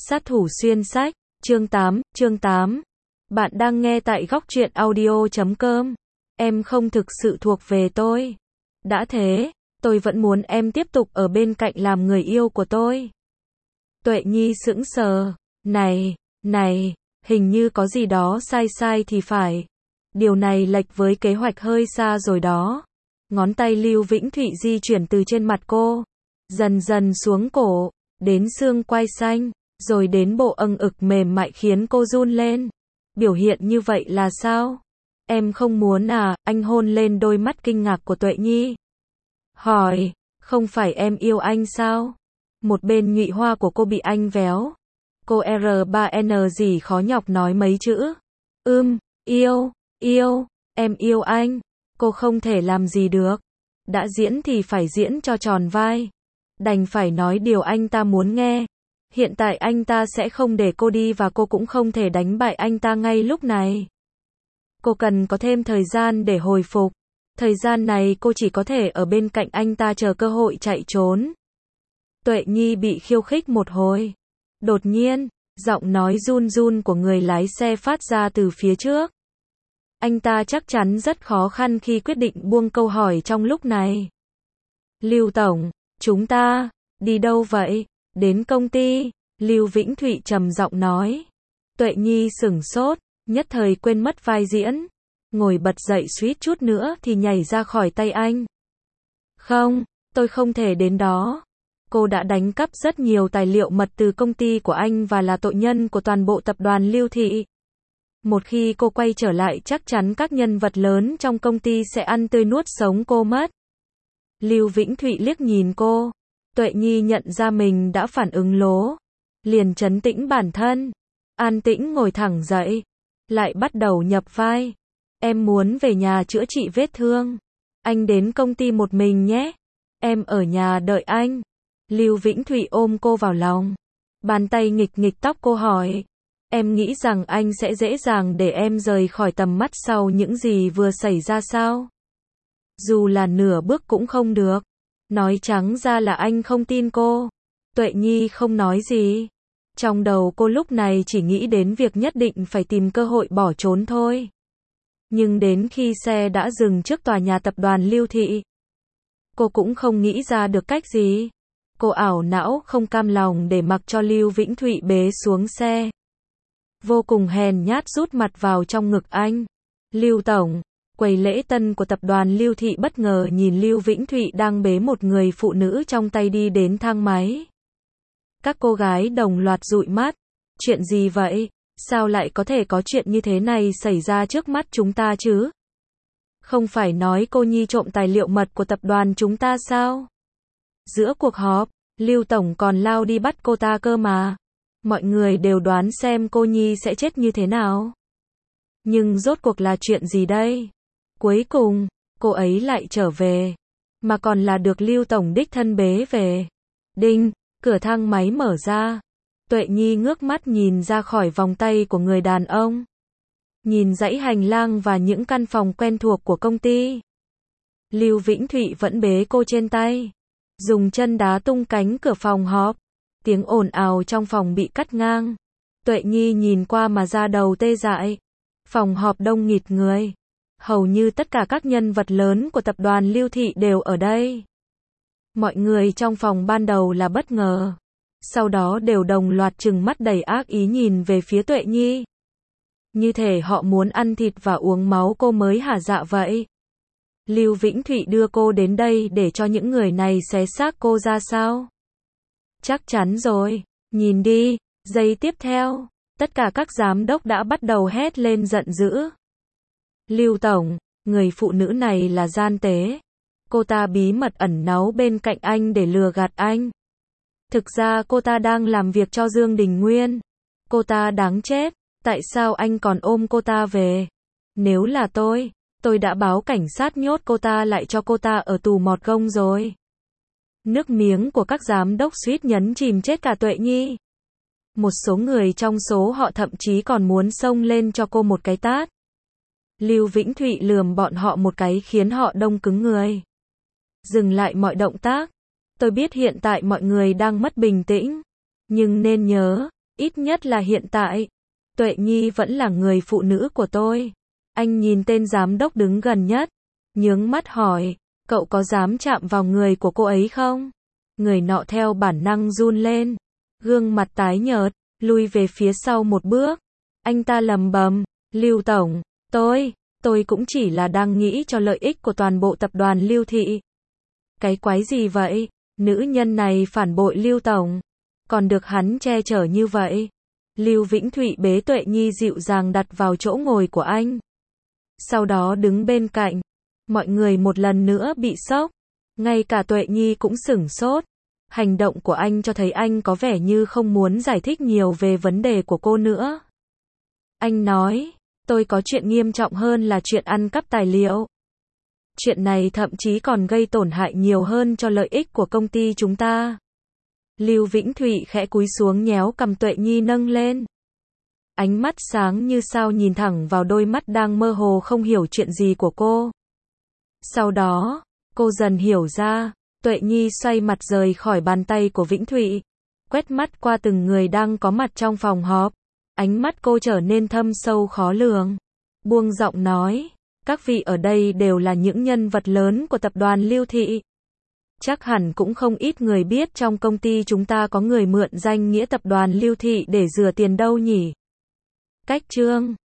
Sát thủ xuyên sách, chương 8. Bạn đang nghe tại góc truyện audio.com. Em không thực sự thuộc về tôi. Đã thế, tôi vẫn muốn em tiếp tục ở bên cạnh làm người yêu của tôi. Tuệ Nhi sững sờ. Này, hình như có gì đó sai thì phải. Điều này lệch với kế hoạch hơi xa rồi đó. Ngón tay Lưu Vĩnh Thụy di chuyển từ trên mặt cô, dần dần xuống cổ, đến xương quai xanh, rồi đến bộ âng ực mềm mại khiến cô run lên. Biểu hiện như vậy là sao? Em không muốn à? Anh hôn lên đôi mắt kinh ngạc của Tuệ Nhi. Hỏi, không phải em yêu anh sao? Một bên nhụy hoa của cô bị anh véo. Cô R3N gì khó nhọc nói mấy chữ. Yêu, em yêu anh. Cô không thể làm gì được. Đã diễn thì phải diễn cho tròn vai. Đành phải nói điều anh ta muốn nghe. Hiện tại anh ta sẽ không để cô đi và cô cũng không thể đánh bại anh ta ngay lúc này. Cô cần có thêm thời gian để hồi phục. Thời gian này cô chỉ có thể ở bên cạnh anh ta chờ cơ hội chạy trốn. Tuệ Nhi bị khiêu khích một hồi. Đột nhiên, giọng nói run run của người lái xe phát ra từ phía trước. Anh ta chắc chắn rất khó khăn khi quyết định buông câu hỏi trong lúc này. Lưu Tổng, chúng ta đi đâu vậy? Đến công ty, Lưu Vĩnh Thụy trầm giọng nói. Tuệ Nhi sửng sốt, nhất thời quên mất vai diễn. Ngồi bật dậy suýt chút nữa thì nhảy ra khỏi tay anh. Không, tôi không thể đến đó. Cô đã đánh cắp rất nhiều tài liệu mật từ công ty của anh và là tội nhân của toàn bộ tập đoàn Lưu Thị. Một khi cô quay trở lại chắc chắn các nhân vật lớn trong công ty sẽ ăn tươi nuốt sống cô mất. Lưu Vĩnh Thụy liếc nhìn cô. Tuệ Nhi nhận ra mình đã phản ứng lố. Liền trấn tĩnh bản thân. An tĩnh ngồi thẳng dậy. Lại bắt đầu nhập vai. Em muốn về nhà chữa trị vết thương. Anh đến công ty một mình nhé. Em ở nhà đợi anh. Lưu Vĩnh Thụy ôm cô vào lòng. Bàn tay nghịch nghịch tóc cô hỏi. Em nghĩ rằng anh sẽ dễ dàng để em rời khỏi tầm mắt sau những gì vừa xảy ra sao? Dù là nửa bước cũng không được. Nói trắng ra là anh không tin cô. Tuệ Nhi không nói gì. Trong đầu cô lúc này chỉ nghĩ đến việc nhất định phải tìm cơ hội bỏ trốn thôi. Nhưng đến khi xe đã dừng trước tòa nhà tập đoàn Lưu Thị, cô cũng không nghĩ ra được cách gì. Cô ảo não không cam lòng để mặc cho Lưu Vĩnh Thụy bế xuống xe. Vô cùng hèn nhát rút mặt vào trong ngực anh. Lưu Tổng, quầy lễ tân của tập đoàn Lưu Thị bất ngờ nhìn Lưu Vĩnh Thụy đang bế một người phụ nữ trong tay đi đến thang máy. Các cô gái đồng loạt dụi mắt. Chuyện gì vậy? Sao lại có thể có chuyện như thế này xảy ra trước mắt chúng ta chứ? Không phải nói cô Nhi trộm tài liệu mật của tập đoàn chúng ta sao? Giữa cuộc họp, Lưu Tổng còn lao đi bắt cô ta cơ mà. Mọi người đều đoán xem cô Nhi sẽ chết như thế nào. Nhưng rốt cuộc là chuyện gì đây? Cuối cùng, cô ấy lại trở về. Mà còn là được Lưu Tổng đích thân bế về. Đinh, cửa thang máy mở ra. Tuệ Nhi ngước mắt nhìn ra khỏi vòng tay của người đàn ông. Nhìn dãy hành lang và những căn phòng quen thuộc của công ty. Lưu Vĩnh Thụy vẫn bế cô trên tay. Dùng chân đá tung cánh cửa phòng họp. Tiếng ồn ào trong phòng bị cắt ngang. Tuệ Nhi nhìn qua mà da đầu tê dại. Phòng họp đông nghịt người. Hầu như tất cả các nhân vật lớn của tập đoàn Lưu Thị đều ở đây. Mọi người trong phòng ban đầu là bất ngờ. Sau đó đều đồng loạt trừng mắt đầy ác ý nhìn về phía Tuệ Nhi. Như thể họ muốn ăn thịt và uống máu cô mới hả dạ vậy. Lưu Vĩnh Thụy đưa cô đến đây để cho những người này xé xác cô ra sao? Chắc chắn rồi, nhìn đi. Giây tiếp theo, tất cả các giám đốc đã bắt đầu hét lên giận dữ. Lưu Tổng, người phụ nữ này là gian tế. Cô ta bí mật ẩn náu bên cạnh anh để lừa gạt anh. Thực ra cô ta đang làm việc cho Dương Đình Nguyên. Cô ta đáng chết, tại sao anh còn ôm cô ta về? Nếu là tôi đã báo cảnh sát nhốt cô ta lại cho cô ta ở tù mọt gông rồi. Nước miếng của các giám đốc suýt nhấn chìm chết cả Tuệ Nhi. Một số người trong số họ thậm chí còn muốn xông lên cho cô một cái tát. Lưu Vĩnh Thụy lườm bọn họ một cái khiến họ đông cứng người. Dừng lại mọi động tác. Tôi biết hiện tại mọi người đang mất bình tĩnh. Nhưng nên nhớ, Ít nhất là hiện tại. Tuệ Nhi vẫn là người phụ nữ của tôi. Anh nhìn tên giám đốc đứng gần nhất, nhướng mắt hỏi, cậu có dám chạm vào người của cô ấy không? Người nọ theo bản năng run lên, gương mặt tái nhợt, lui về phía sau một bước. Anh ta lầm bầm, Lưu Tổng, tôi cũng chỉ là đang nghĩ cho lợi ích của toàn bộ tập đoàn Lưu Thị. Cái quái gì vậy? Nữ nhân này phản bội Lưu Tổng, còn được hắn che chở như vậy. Lưu Vĩnh Thụy bế Tuệ Nhi dịu dàng đặt vào chỗ ngồi của anh. Sau đó đứng bên cạnh. Mọi người một lần nữa bị sốc. Ngay cả Tuệ Nhi cũng sửng sốt. Hành động của anh cho thấy anh có vẻ như không muốn giải thích nhiều về vấn đề của cô nữa. Anh nói, tôi có chuyện nghiêm trọng hơn là chuyện ăn cắp tài liệu. Chuyện này thậm chí còn gây tổn hại nhiều hơn cho lợi ích của công ty chúng ta. Lưu Vĩnh Thụy khẽ cúi xuống nhéo cằm Tuệ Nhi nâng lên. Ánh mắt sáng như sao nhìn thẳng vào đôi mắt đang mơ hồ không hiểu chuyện gì của cô. Sau đó, cô dần hiểu ra, Tuệ Nhi xoay mặt rời khỏi bàn tay của Vĩnh Thụy, quét mắt qua từng người đang có mặt trong phòng họp. Ánh mắt cô trở nên thâm sâu khó lường. Buông giọng nói, các vị ở đây đều là những nhân vật lớn của tập đoàn Lưu Thị. Chắc hẳn cũng không ít người biết trong công ty chúng ta có người mượn danh nghĩa tập đoàn Lưu Thị để rửa tiền đâu nhỉ? Cách chương